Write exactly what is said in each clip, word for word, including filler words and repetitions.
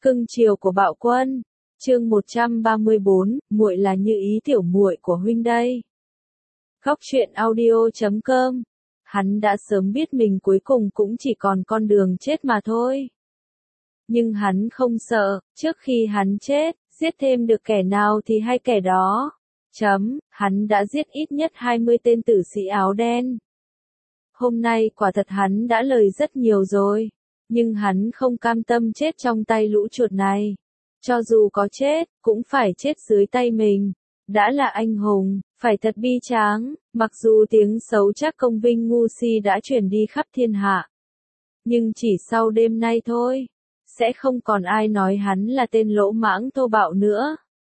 Cưng chiều của Bạo Quân. Chương một trăm ba mươi bốn, muội là Như Ý tiểu muội của huynh đây. Góc truyện audio chấm com. Hắn đã sớm biết mình cuối cùng cũng chỉ còn con đường chết mà thôi. Nhưng hắn không sợ, trước khi hắn chết, giết thêm được kẻ nào thì hay kẻ đó. Chấm, hắn đã giết ít nhất hai mươi tên tử sĩ áo đen. Hôm nay quả thật hắn đã lời rất nhiều rồi. Nhưng hắn không cam tâm chết trong tay lũ chuột này. Cho dù có chết, cũng phải chết dưới tay mình. Đã là anh hùng, phải thật bi tráng, mặc dù tiếng xấu Trác Công Vinh ngu si đã truyền đi khắp thiên hạ. Nhưng chỉ sau đêm nay thôi, sẽ không còn ai nói hắn là tên lỗ mãng thô bạo nữa.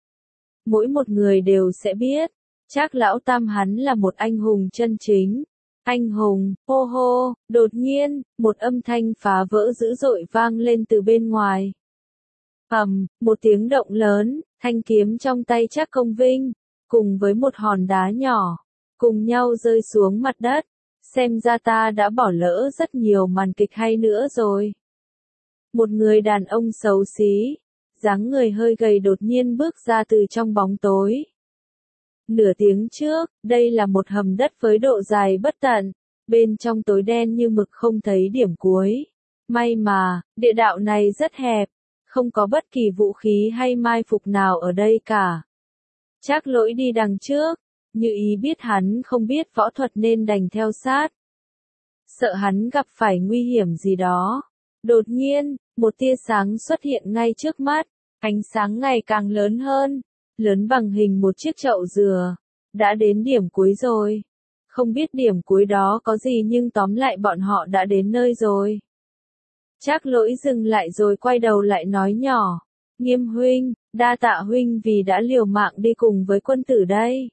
Mỗi một người đều sẽ biết, Trác lão tam hắn là một anh hùng chân chính. Anh hùng, hô hô, đột nhiên, một âm thanh phá vỡ dữ dội vang lên từ bên ngoài. Ầm, một tiếng động lớn, thanh kiếm trong tay Trác Công Vinh, cùng với một hòn đá nhỏ, cùng nhau rơi xuống mặt đất. Xem ra ta đã bỏ lỡ rất nhiều màn kịch hay nữa rồi. Một người đàn ông xấu xí, dáng người hơi gầy đột nhiên bước ra từ trong bóng tối. Nửa tiếng trước, đây là một hầm đất với độ dài bất tận, bên trong tối đen như mực không thấy điểm cuối. May mà, địa đạo này rất hẹp, không có bất kỳ vũ khí hay mai phục nào ở đây cả. Trác Lỗi đi đằng trước, Như Ý biết hắn không biết võ thuật nên đành theo sát. Sợ hắn gặp phải nguy hiểm gì đó. Đột nhiên, một tia sáng xuất hiện ngay trước mắt, ánh sáng ngày càng lớn hơn. Lớn bằng hình một chiếc chậu dừa. Đã đến điểm cuối rồi. Không biết điểm cuối đó có gì nhưng tóm lại bọn họ đã đến nơi rồi. Trác Lỗi dừng lại rồi quay đầu lại nói nhỏ. Nghiêm huynh, đa tạ huynh vì đã liều mạng đi cùng với quân tử đây.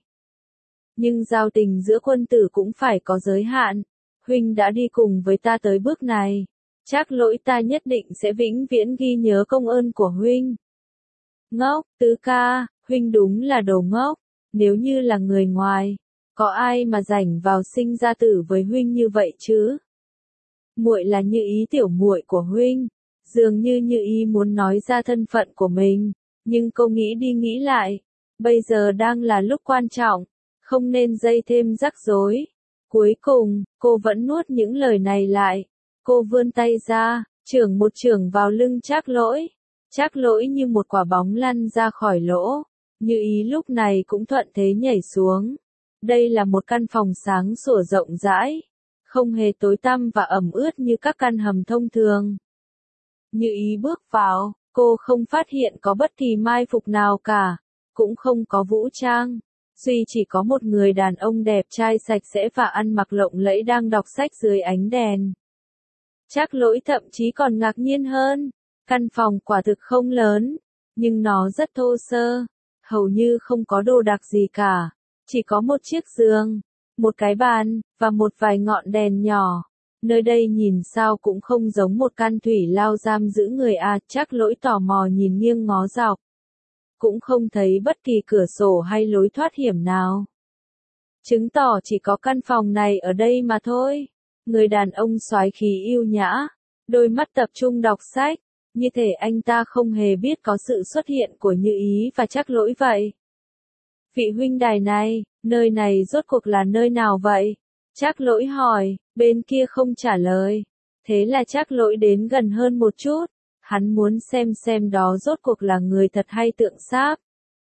Nhưng giao tình giữa quân tử cũng phải có giới hạn. Huynh đã đi cùng với ta tới bước này. Trác Lỗi ta nhất định sẽ vĩnh viễn ghi nhớ công ơn của huynh. Ngốc, Tứ ca, huynh đúng là đồ ngốc, nếu như là người ngoài, có ai mà rảnh vào sinh ra tử với huynh như vậy chứ? Muội là Như Ý tiểu muội của huynh, dường như Như Ý muốn nói ra thân phận của mình, nhưng cô nghĩ đi nghĩ lại, bây giờ đang là lúc quan trọng, không nên dây thêm rắc rối. Cuối cùng, cô vẫn nuốt những lời này lại, cô vươn tay ra, chưởng một chưởng vào lưng Trác Lỗi. Trác Lỗi như một quả bóng lăn ra khỏi lỗ, Như Ý lúc này cũng thuận thế nhảy xuống. Đây là một căn phòng sáng sủa rộng rãi, không hề tối tăm và ẩm ướt như các căn hầm thông thường. Như Ý bước vào, cô không phát hiện có bất kỳ mai phục nào cả, cũng không có vũ trang, duy chỉ có một người đàn ông đẹp trai sạch sẽ và ăn mặc lộng lẫy đang đọc sách dưới ánh đèn. Trác Lỗi thậm chí còn ngạc nhiên hơn. Căn phòng quả thực không lớn, nhưng nó rất thô sơ, hầu như không có đồ đạc gì cả, chỉ có một chiếc giường, một cái bàn, và một vài ngọn đèn nhỏ. Nơi đây nhìn sao cũng không giống một căn thủy lao giam giữ người à, Trác Lỗi tò mò nhìn nghiêng ngó dọc. Cũng không thấy bất kỳ cửa sổ hay lối thoát hiểm nào. Chứng tỏ chỉ có căn phòng này ở đây mà thôi. Người đàn ông soái khí yêu nhã, đôi mắt tập trung đọc sách. Như thể anh ta không hề biết có sự xuất hiện của Như Ý và Trác Lỗi vậy. Vị huynh đài này, nơi này rốt cuộc là nơi nào vậy? Trác Lỗi hỏi, bên kia không trả lời. Thế là Trác Lỗi đến gần hơn một chút. Hắn muốn xem xem đó rốt cuộc là người thật hay tượng sáp.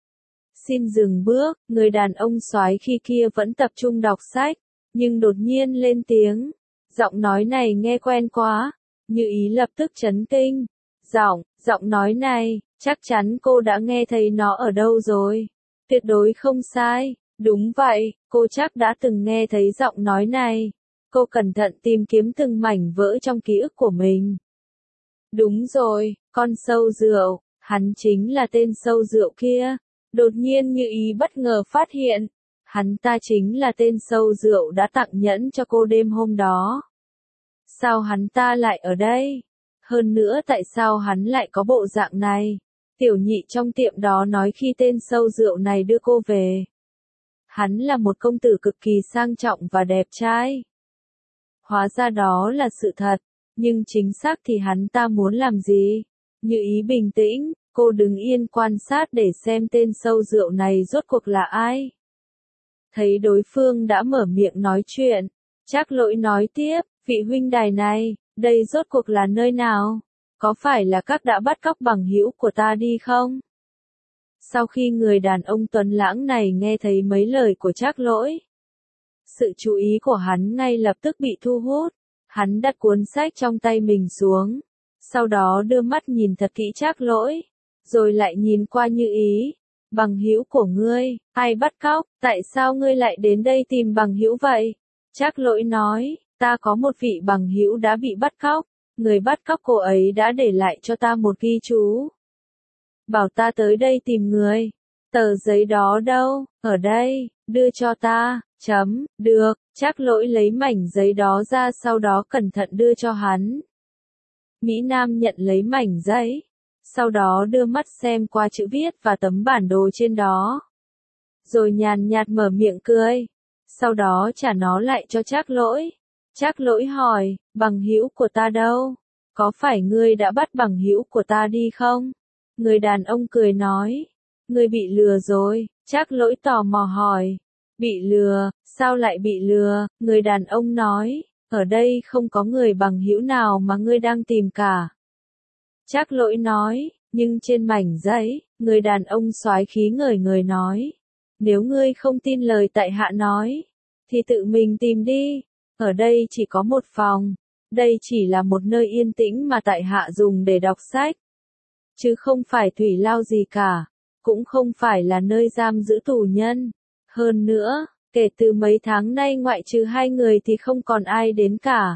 Xin dừng bước, người đàn ông soái khi kia vẫn tập trung đọc sách, nhưng đột nhiên lên tiếng. Giọng nói này nghe quen quá. Như Ý lập tức chấn kinh. Giọng, giọng nói này, chắc chắn cô đã nghe thấy nó ở đâu rồi. Tuyệt đối không sai, đúng vậy, cô chắc đã từng nghe thấy giọng nói này. Cô cẩn thận tìm kiếm từng mảnh vỡ trong ký ức của mình. Đúng rồi, con sâu rượu, hắn chính là tên sâu rượu kia. Đột nhiên Như Ý bất ngờ phát hiện, hắn ta chính là tên sâu rượu đã tặng nhẫn cho cô đêm hôm đó. Sao hắn ta lại ở đây? Hơn nữa tại sao hắn lại có bộ dạng này? Tiểu nhị trong tiệm đó nói khi tên sâu rượu này đưa cô về. Hắn là một công tử cực kỳ sang trọng và đẹp trai. Hóa ra đó là sự thật, nhưng chính xác thì hắn ta muốn làm gì? Như ý bình tĩnh, cô đứng yên quan sát để xem tên sâu rượu này rốt cuộc là ai. Thấy đối phương đã mở miệng nói chuyện, Trác Lỗi nói tiếp, vị huynh đài này, đây rốt cuộc là nơi nào? Có phải là các đã bắt cóc bằng hữu của ta đi không? Sau khi người đàn ông tuấn lãng này nghe thấy mấy lời của Trác Lỗi, sự chú ý của hắn ngay lập tức bị thu hút. Hắn đặt cuốn sách trong tay mình xuống, sau đó đưa mắt nhìn thật kỹ Trác Lỗi, rồi lại nhìn qua Như Ý. Bằng hữu của ngươi, ai bắt cóc, tại sao ngươi lại đến đây tìm bằng hữu vậy? Trác Lỗi nói, ta có một vị bằng hữu đã bị bắt cóc, người bắt cóc cô ấy đã để lại cho ta một ghi chú. Bảo ta tới đây tìm người. Tờ giấy đó đâu? Ở đây, đưa cho ta. Chấm, được, Trác Lỗi lấy mảnh giấy đó ra sau đó cẩn thận đưa cho hắn. Mỹ Nam nhận lấy mảnh giấy, sau đó đưa mắt xem qua chữ viết và tấm bản đồ trên đó. Rồi nhàn nhạt mở miệng cười, sau đó trả nó lại cho Trác Lỗi. Trác Lỗi hỏi, bằng hữu của ta đâu? Có phải ngươi đã bắt bằng hữu của ta đi không? Người đàn ông cười nói, ngươi bị lừa rồi. Trác Lỗi tò mò hỏi, bị lừa, sao lại bị lừa? Người đàn ông nói, ở đây không có người bằng hữu nào mà ngươi đang tìm cả. Trác Lỗi nói, nhưng trên mảnh giấy, người đàn ông soái khí ngời ngời nói, nếu ngươi không tin lời tại hạ nói, thì tự mình tìm đi. Ở đây chỉ có một phòng, đây chỉ là một nơi yên tĩnh mà tại hạ dùng để đọc sách, chứ không phải thủy lao gì cả, cũng không phải là nơi giam giữ tù nhân. Hơn nữa, kể từ mấy tháng nay ngoại trừ hai người thì không còn ai đến cả.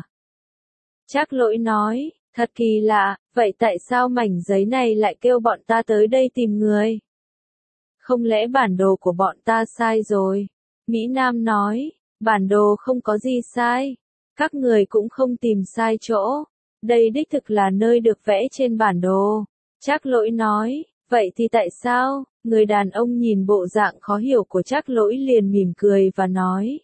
Trác Lỗi nói, thật kỳ lạ, vậy tại sao mảnh giấy này lại kêu bọn ta tới đây tìm người? Không lẽ bản đồ của bọn ta sai rồi? Mỹ Nam nói, bản đồ không có gì sai. Các người cũng không tìm sai chỗ. Đây đích thực là nơi được vẽ trên bản đồ. Trác Lỗi nói, vậy thì tại sao? Người đàn ông nhìn bộ dạng khó hiểu của Trác Lỗi liền mỉm cười và nói.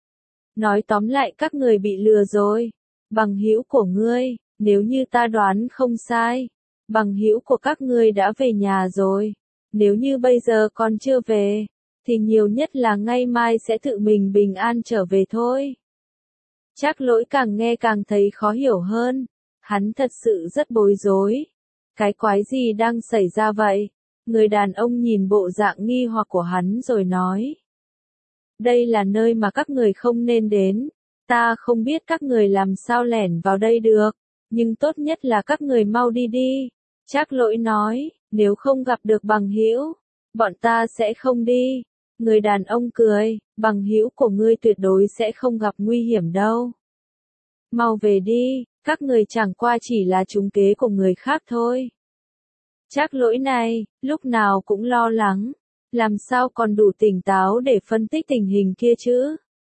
Nói tóm lại các người bị lừa rồi. Bằng hữu của ngươi, nếu như ta đoán không sai, bằng hữu của các ngươi đã về nhà rồi. Nếu như bây giờ còn chưa về, thì nhiều nhất là ngay mai sẽ tự mình bình an trở về thôi. Trác Lỗi càng nghe càng thấy khó hiểu hơn. Hắn thật sự rất bối rối. Cái quái gì đang xảy ra vậy? Người đàn ông nhìn bộ dạng nghi hoặc của hắn rồi nói. Đây là nơi mà các người không nên đến. Ta không biết các người làm sao lẻn vào đây được. Nhưng tốt nhất là các người mau đi đi. Trác Lỗi nói, nếu không gặp được bằng hữu, bọn ta sẽ không đi. Người đàn ông cười, bằng hữu của ngươi tuyệt đối sẽ không gặp nguy hiểm đâu. Mau về đi, các người chẳng qua chỉ là trúng kế của người khác thôi. Trác Lỗi này, lúc nào cũng lo lắng, làm sao còn đủ tỉnh táo để phân tích tình hình kia chứ?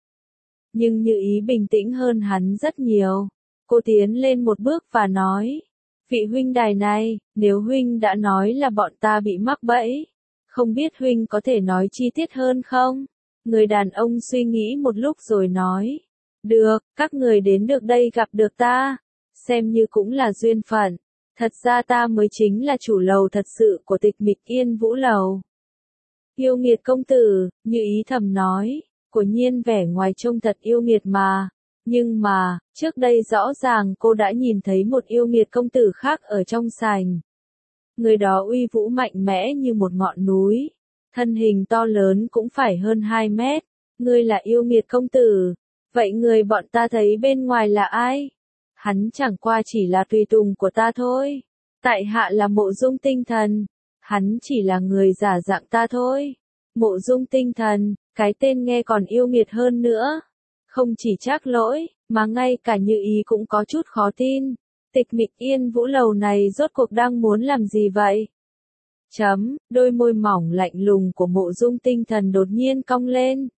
Nhưng Như Ý bình tĩnh hơn hắn rất nhiều. Cô tiến lên một bước và nói, vị huynh đài này, nếu huynh đã nói là bọn ta bị mắc bẫy, không biết huynh có thể nói chi tiết hơn không? Người đàn ông suy nghĩ một lúc rồi nói, được, các người đến được đây gặp được ta, xem như cũng là duyên phận. Thật ra ta mới chính là chủ lầu thật sự của Tịch Mịch Yên Vũ Lầu. Yêu nghiệt công tử, Như Ý thầm nói, quả nhiên vẻ ngoài trông thật yêu nghiệt mà. Nhưng mà, trước đây rõ ràng cô đã nhìn thấy một yêu nghiệt công tử khác ở trong sảnh. Người đó uy vũ mạnh mẽ như một ngọn núi. Thân hình to lớn cũng phải hơn hai mét. Ngươi là yêu nghiệt công tử. Vậy người bọn ta thấy bên ngoài là ai? Hắn chẳng qua chỉ là tùy tùng của ta thôi. Tại hạ là Mộ Dung Tinh Thần. Hắn chỉ là người giả dạng ta thôi. Mộ Dung Tinh Thần, cái tên nghe còn yêu nghiệt hơn nữa. Không chỉ Trác Lỗi, mà ngay cả Như Ý cũng có chút khó tin. Tịch Mịch Yên Vũ Lầu này rốt cuộc đang muốn làm gì vậy? Chấm, đôi môi mỏng lạnh lùng của Mộ Dung Tinh Thần đột nhiên cong lên.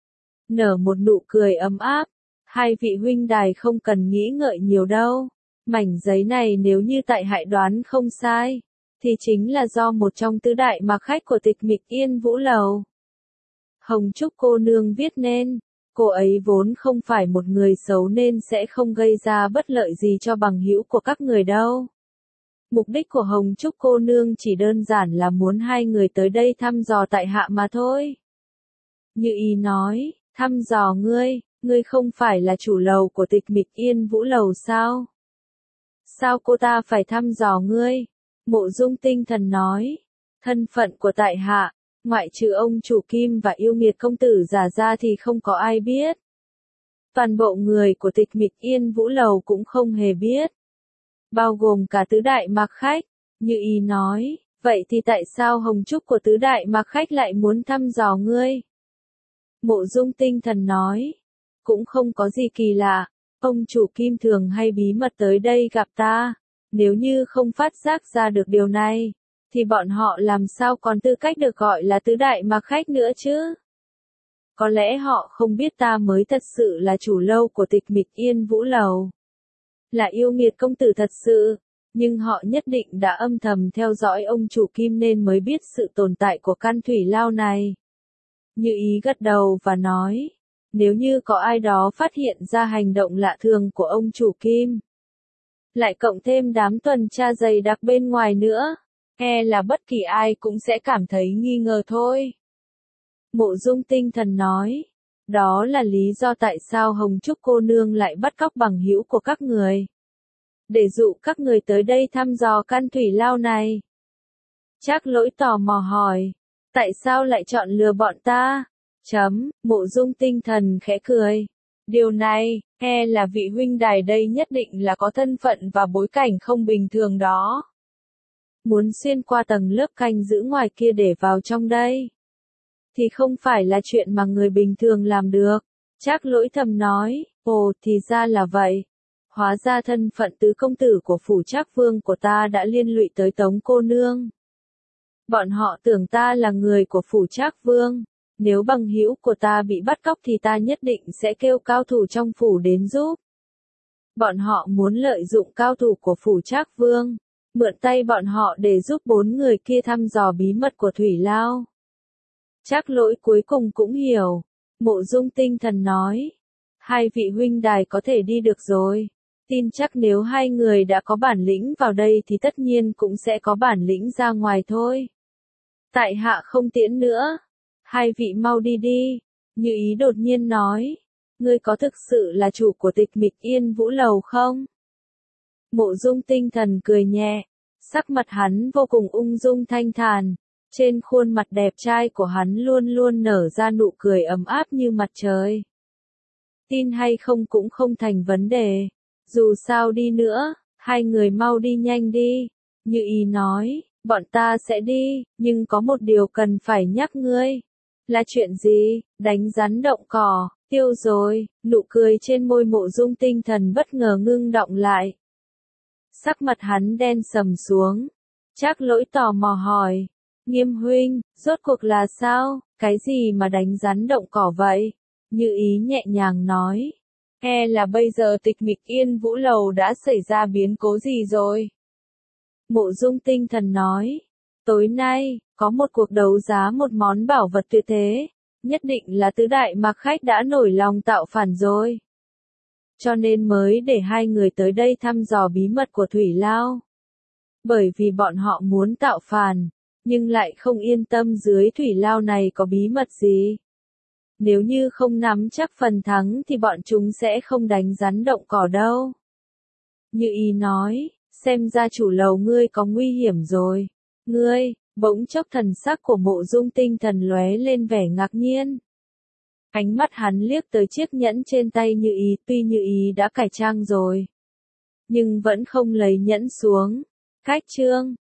Nở một nụ cười ấm áp. Hai vị huynh đài không cần nghĩ ngợi nhiều đâu. Mảnh giấy này nếu như tại hại đoán không sai, thì chính là do một trong tứ đại mặc khách của Tịch Mịch Yên Vũ Lầu. Hồng Trúc cô nương viết nên. Cô ấy vốn không phải một người xấu nên sẽ không gây ra bất lợi gì cho bằng hữu của các người đâu. Mục đích của Hồng Trúc cô nương chỉ đơn giản là muốn hai người tới đây thăm dò tại hạ mà thôi. Như ý nói, thăm dò ngươi, ngươi không phải là chủ lầu của Tịch Mịch Yên Vũ Lầu sao? Sao cô ta phải thăm dò ngươi? Mộ Dung Tinh Thần nói, thân phận của tại hạ, ngoại trừ ông chủ Kim và yêu nghiệt công tử già ra thì không có ai biết. Toàn bộ người của Tịch Mịch Yên Vũ Lầu cũng không hề biết. Bao gồm cả tứ đại mặc khách. Như ý nói, vậy thì tại sao Hồng Trúc của tứ đại mặc khách lại muốn thăm dò ngươi? Mộ Dung Tinh Thần nói, cũng không có gì kỳ lạ, ông chủ Kim thường hay bí mật tới đây gặp ta, nếu như không phát giác ra được điều này, thì bọn họ làm sao còn tư cách được gọi là tứ đại mặc khách nữa chứ? Có lẽ họ không biết ta mới thật sự là chủ lâu của Tịch Mịch Yên Vũ Lầu, là yêu nghiệt công tử thật sự, nhưng họ nhất định đã âm thầm theo dõi ông chủ Kim nên mới biết sự tồn tại của căn thủy lao này. Như ý gật đầu và nói, nếu như có ai đó phát hiện ra hành động lạ thường của ông chủ Kim, lại cộng thêm đám tuần tra dày đặc bên ngoài nữa, e là bất kỳ ai cũng sẽ cảm thấy nghi ngờ thôi. Mộ Dung Tinh Thần nói, đó là lý do tại sao Hồng Trúc cô nương lại bắt cóc bằng hữu của các người, để dụ các người tới đây thăm dò căn thủy lao này. Trác Lỗi tò mò hỏi, tại sao lại chọn lừa bọn ta? Chấm, Mộ Dung Tinh Thần khẽ cười. Điều này, e là vị huynh đài đây nhất định là có thân phận và bối cảnh không bình thường đó. Muốn xuyên qua tầng lớp canh giữ ngoài kia để vào trong đây, thì không phải là chuyện mà người bình thường làm được. Trác Lỗi thầm nói, ồ thì ra là vậy. Hóa ra thân phận tứ công tử của phủ Trác Vương của ta đã liên lụy tới Tống cô nương. Bọn họ tưởng ta là người của phủ Trác Vương. Nếu bằng hữu của ta bị bắt cóc thì ta nhất định sẽ kêu cao thủ trong phủ đến giúp. Bọn họ muốn lợi dụng cao thủ của phủ Trác Vương, mượn tay bọn họ để giúp bốn người kia thăm dò bí mật của Thủy Lao. Trác Lỗi cuối cùng cũng hiểu. Mộ Dung Tinh Thần nói, hai vị huynh đài có thể đi được rồi. Tin chắc nếu hai người đã có bản lĩnh vào đây thì tất nhiên cũng sẽ có bản lĩnh ra ngoài thôi. Tại hạ không tiễn nữa. Hai vị mau đi đi. Như ý đột nhiên nói, ngươi có thực sự là chủ của Tịch Mịch Yên Vũ Lầu không? Mộ Dung Tinh Thần cười nhẹ, sắc mặt hắn vô cùng ung dung thanh thản, trên khuôn mặt đẹp trai của hắn luôn luôn nở ra nụ cười ấm áp như mặt trời. Tin hay không cũng không thành vấn đề, dù sao đi nữa, hai người mau đi nhanh đi. Như ý nói, bọn ta sẽ đi, nhưng có một điều cần phải nhắc ngươi. Là chuyện gì? Đánh rắn động cỏ, tiêu rồi. Nụ cười trên môi Mộ Dung Tinh Thần bất ngờ ngưng đọng lại. Sắc mặt hắn đen sầm xuống. Trác Lỗi tò mò hỏi, Nghiêm huynh, rốt cuộc là sao? Cái gì mà đánh rắn động cỏ vậy? Như ý nhẹ nhàng nói, e là bây giờ Tịch Mịch Yên Vũ Lầu đã xảy ra biến cố gì rồi? Mộ Dung Tinh Thần nói, tối nay, có một cuộc đấu giá một món bảo vật tuyệt thế, nhất định là tứ đại mặc khách đã nổi lòng tạo phản rồi. Cho nên mới để hai người tới đây thăm dò bí mật của Thủy Lao. Bởi vì bọn họ muốn tạo phản, nhưng lại không yên tâm dưới Thủy Lao này có bí mật gì. Nếu như không nắm chắc phần thắng thì bọn chúng sẽ không đánh rắn động cỏ đâu. Như ý nói, xem ra chủ lầu ngươi có nguy hiểm rồi. Ngươi, bỗng chốc thần sắc của Mộ Dung Tinh Thần lóe lên vẻ ngạc nhiên. Ánh mắt hắn liếc tới chiếc nhẫn trên tay Như ý, tuy Như ý đã cải trang rồi, nhưng vẫn không lấy nhẫn xuống. Cách chương